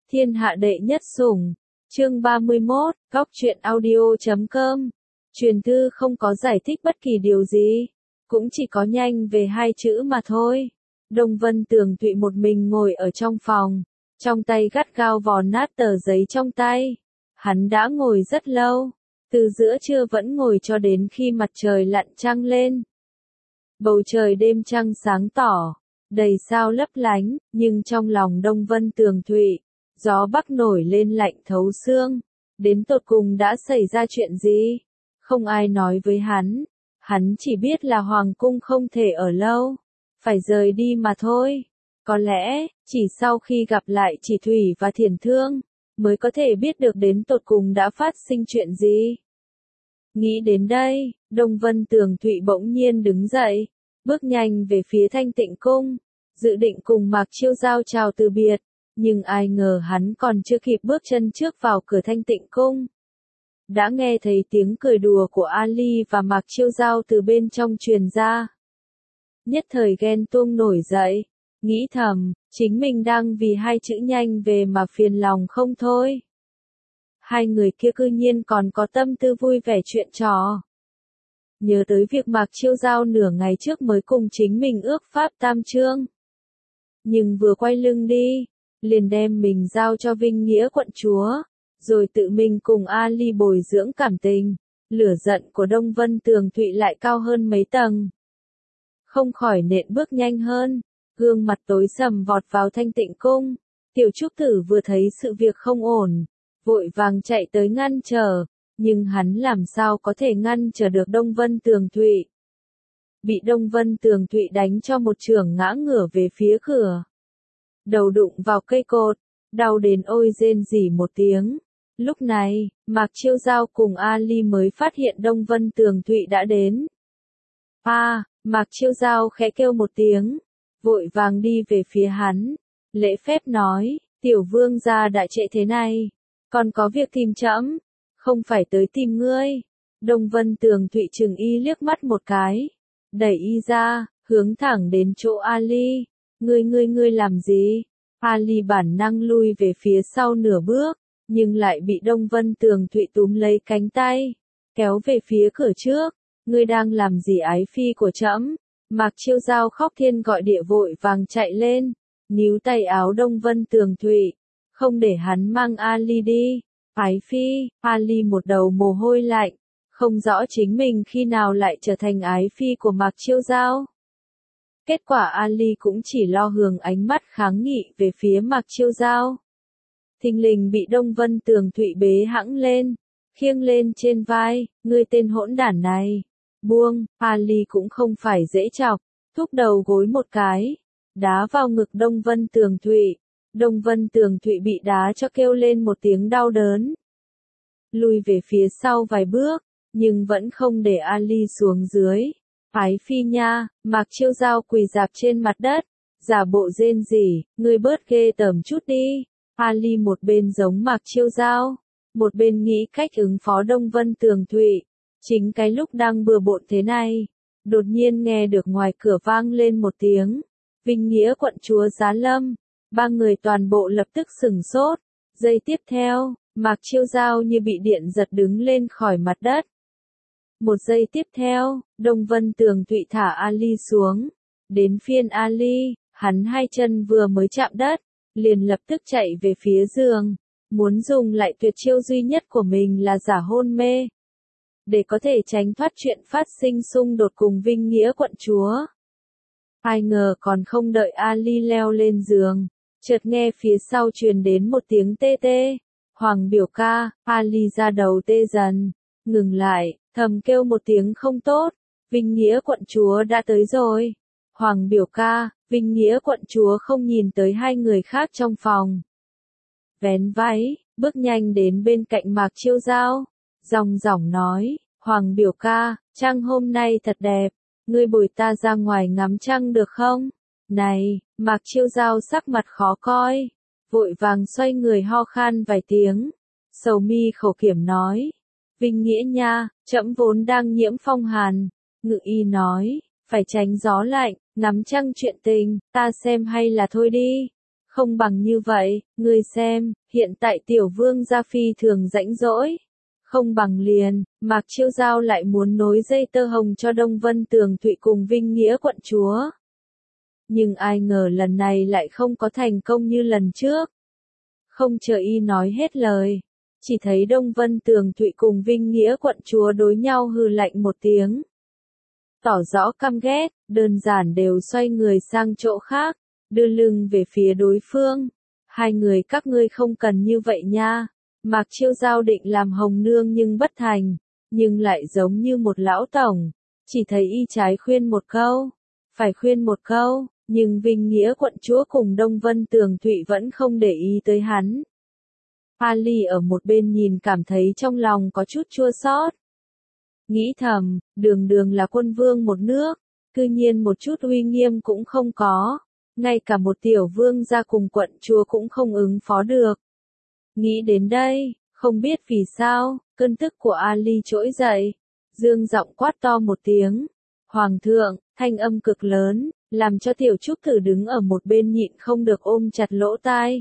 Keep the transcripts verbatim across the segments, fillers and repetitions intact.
Thiên hạ đệ nhất sủng. Chương ba mươi mốt, Góc truyện audio chấm com. Truyền thư không có giải thích bất kỳ điều gì, cũng chỉ có nhanh về hai chữ mà thôi. Đông Vân Tường Thụy một mình ngồi ở trong phòng, trong tay gắt gao vò nát tờ giấy trong tay. Hắn đã ngồi rất lâu, từ giữa trưa vẫn ngồi cho đến khi mặt trời lặn trăng lên. Bầu trời đêm trăng sáng tỏ, đầy sao lấp lánh, nhưng trong lòng Đông Vân Tường Thụy, gió bắc nổi lên lạnh thấu xương. Đến tột cùng đã xảy ra chuyện gì? Không ai nói với hắn. Hắn chỉ biết là hoàng cung không thể ở lâu, phải rời đi mà thôi. Có lẽ, chỉ sau khi gặp lại Chỉ Thủy và Thiển Thương, mới có thể biết được đến tột cùng đã phát sinh chuyện gì. Nghĩ đến đây, Đông Vân Tường Thụy bỗng nhiên đứng dậy, bước nhanh về phía Thanh Tịnh Cung, dự định cùng Mạc Chiêu Giao chào từ biệt, nhưng ai ngờ hắn còn chưa kịp bước chân trước vào cửa Thanh Tịnh Cung. Đã nghe thấy tiếng cười đùa của Ali và Mạc Chiêu Giao từ bên trong truyền ra. Nhất thời ghen tuông nổi dậy, nghĩ thầm, chính mình đang vì hai chữ nhanh về mà phiền lòng không thôi. Hai người kia cư nhiên còn có tâm tư vui vẻ chuyện trò. Nhớ tới việc Mạc Chiêu Giao nửa ngày trước mới cùng chính mình ước pháp tam chương. Nhưng vừa quay lưng đi, liền đem mình giao cho Vinh Nghĩa quận chúa, rồi tự mình cùng Ali bồi dưỡng cảm tình. Lửa giận của Đông Vân Tường Thụy lại cao hơn mấy tầng. Không khỏi nện bước nhanh hơn, gương mặt tối sầm vọt vào Thanh Tịnh Cung. Tiểu Trúc Tử vừa thấy sự việc không ổn, vội vàng chạy tới ngăn trở, nhưng hắn làm sao có thể ngăn trở được Đông Vân Tường Thụy. Bị Đông Vân Tường Thụy đánh cho một chưởng ngã ngửa về phía cửa. Đầu đụng vào cây cột, đau đến ôi rên rỉ một tiếng. Lúc này, Mạc Chiêu Giao cùng Ali mới phát hiện Đông Vân Tường Thụy đã đến. A, à, Mạc Chiêu Giao khẽ kêu một tiếng, vội vàng đi về phía hắn, lễ phép nói, tiểu vương gia đại trễ thế này, còn có việc tìm trẫm, không phải tới tìm ngươi. Đông Vân Tường Thụy chừng y liếc mắt một cái, đẩy y ra, hướng thẳng đến chỗ Ali. Ngươi ngươi ngươi làm gì? Ali bản năng lui về phía sau nửa bước, nhưng lại bị Đông Vân Tường Thụy túm lấy cánh tay, kéo về phía cửa trước. Ngươi đang làm gì ái phi của trẫm? Mạc Chiêu Giao khóc thiên gọi địa vội vàng chạy lên, níu tay áo Đông Vân Tường Thụy, không để hắn mang Ali đi. Ái phi, Ali một đầu mồ hôi lạnh, không rõ chính mình khi nào lại trở thành ái phi của Mạc Chiêu Giao. Kết quả Ali cũng chỉ lo hướng ánh mắt kháng nghị về phía Mạc Chiêu Giao. Thình lình bị Đông Vân Tường Thụy bế hãng lên, khiêng lên trên vai, ngươi tên hỗn đản này. Buông, Ali cũng không phải dễ chọc, thúc đầu gối một cái, đá vào ngực Đông Vân Tường Thụy. Đông Vân Tường Thụy bị đá cho kêu lên một tiếng đau đớn. Lùi về phía sau vài bước, nhưng vẫn không để Ali xuống dưới. Ái phi nha, Mạc Chiêu Giao quỳ rạp trên mặt đất, giả bộ rên rỉ, ngươi bớt ghê tởm chút đi. Ali một bên giống Mạc Chiêu Giao, một bên nghĩ cách ứng phó Đông Vân Tường Thụy. Chính cái lúc đang bừa bộn thế này, đột nhiên nghe được ngoài cửa vang lên một tiếng, Vinh Nghĩa quận chúa giá lâm. Ba người toàn bộ lập tức sửng sốt. Giây tiếp theo, Mạc Chiêu Giao như bị điện giật đứng lên khỏi mặt đất. Một giây tiếp theo, Đông Vân Tường Thụy thả Ali xuống. Đến phiên Ali, hắn hai chân vừa mới chạm đất, liền lập tức chạy về phía giường, muốn dùng lại tuyệt chiêu duy nhất của mình là giả hôn mê, để có thể tránh thoát chuyện phát sinh xung đột cùng Vinh Nghĩa quận chúa. Ai ngờ còn không đợi Ali leo lên giường, chợt nghe phía sau truyền đến một tiếng tê tê. Hoàng biểu ca, Ali ra đầu tê dần, ngừng lại, thầm kêu một tiếng không tốt. Vinh Nghĩa quận chúa đã tới rồi. Hoàng biểu ca, Vinh Nghĩa quận chúa không nhìn tới hai người khác trong phòng. Vén váy, bước nhanh đến bên cạnh Mạc Chiêu Giao, ròng ròng nói, Hoàng biểu ca, trăng hôm nay thật đẹp, ngươi bồi ta ra ngoài ngắm trăng được không? Này, Mạc Chiêu Giao sắc mặt khó coi, vội vàng xoay người ho khan vài tiếng, sầu mi khổ kiểm nói, Vinh Nghĩa nha, trẫm vốn đang nhiễm phong hàn. Ngự y nói, phải tránh gió lạnh, ngắm trăng chuyện tình, ta xem hay là thôi đi. Không bằng như vậy, ngươi xem, hiện tại tiểu vương gia phi thường rãnh rỗi. Không bằng liền, Mạc Chiêu Giao lại muốn nối dây tơ hồng cho Đông Vân Tường Thụy cùng Vinh Nghĩa quận chúa. Nhưng ai ngờ lần này lại không có thành công như lần trước. Không chờ y nói hết lời, chỉ thấy Đông Vân Tường Thụy cùng Vinh Nghĩa quận chúa đối nhau hừ lạnh một tiếng. Tỏ rõ căm ghét, đơn giản đều xoay người sang chỗ khác, đưa lưng về phía đối phương. Hai người các ngươi không cần như vậy nha. Mạc Chiêu Giao định làm hồng nương nhưng bất thành, nhưng lại giống như một lão tổng, chỉ thấy y trái khuyên một câu, phải khuyên một câu, nhưng Vinh Nghĩa quận chúa cùng Đông Vân Tường Thụy vẫn không để ý tới hắn. Ali ở một bên nhìn cảm thấy trong lòng có chút chua xót. Nghĩ thầm, đường đường là quân vương một nước, cư nhiên một chút uy nghiêm cũng không có, ngay cả một tiểu vương gia cùng quận chúa cũng không ứng phó được. Nghĩ đến đây, không biết vì sao, cơn tức của Ali trỗi dậy, dương giọng quát to một tiếng. Hoàng thượng, thanh âm cực lớn, làm cho tiểu trúc thử đứng ở một bên nhịn không được ôm chặt lỗ tai.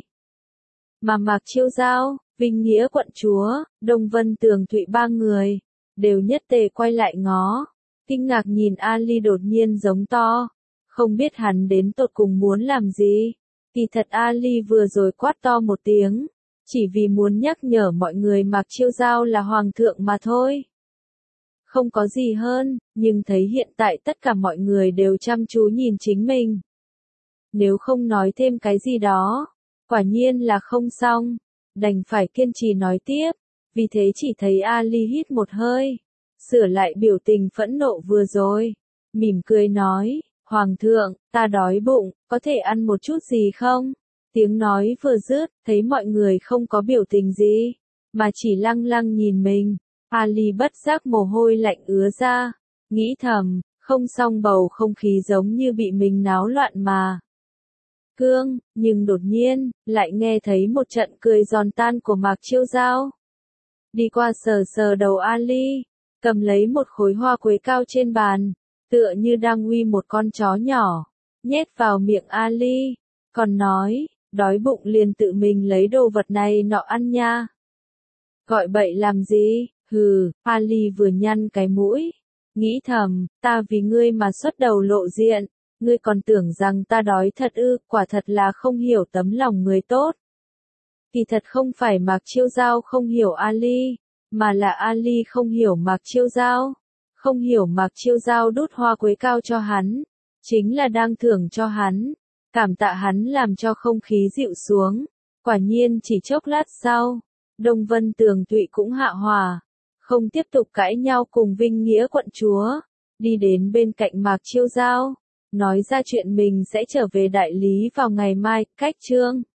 Mà Mạc Chiêu Giao, Vinh Nghĩa quận chúa, Đông Vân Tường Thụy ba người, đều nhất tề quay lại ngó, kinh ngạc nhìn Ali đột nhiên giống to, không biết hắn đến tột cùng muốn làm gì. Kỳ thật Ali vừa rồi quát to một tiếng, chỉ vì muốn nhắc nhở mọi người Mạc Chiêu Giao là hoàng thượng mà thôi. Không có gì hơn, nhưng thấy hiện tại tất cả mọi người đều chăm chú nhìn chính mình. Nếu không nói thêm cái gì đó, quả nhiên là không xong, đành phải kiên trì nói tiếp, vì thế chỉ thấy Ali hít một hơi, sửa lại biểu tình phẫn nộ vừa rồi, mỉm cười nói, Hoàng thượng, ta đói bụng, có thể ăn một chút gì không? Tiếng nói vừa dứt, thấy mọi người không có biểu tình gì, mà chỉ lăng lăng nhìn mình. Ali bất giác mồ hôi lạnh ứa ra, nghĩ thầm, không xong bầu không khí giống như bị mình náo loạn mà. Cương, nhưng đột nhiên, lại nghe thấy một trận cười giòn tan của Mạc Chiêu Giao. Đi qua sờ sờ đầu Ali, cầm lấy một khối hoa quế cao trên bàn, tựa như đang uy một con chó nhỏ, nhét vào miệng Ali, còn nói, đói bụng liền tự mình lấy đồ vật này nọ ăn nha. Gọi bậy làm gì? Hừ, Ali vừa nhăn cái mũi, nghĩ thầm, ta vì ngươi mà xuất đầu lộ diện, ngươi còn tưởng rằng ta đói thật ư, quả thật là không hiểu tấm lòng người tốt. Kỳ thật không phải Mạc Chiêu Giao không hiểu Ali, mà là Ali không hiểu Mạc Chiêu Giao, không hiểu Mạc Chiêu Giao đút hoa quế cao cho hắn, chính là đang thưởng cho hắn, cảm tạ hắn làm cho không khí dịu xuống. Quả nhiên chỉ chốc lát sau, Đông Vân Tường Thụy cũng hạ hòa, không tiếp tục cãi nhau cùng Vinh Nghĩa quận chúa, đi đến bên cạnh Mạc Chiêu Giao, nói ra chuyện mình sẽ trở về đại lý vào ngày mai, cách chương.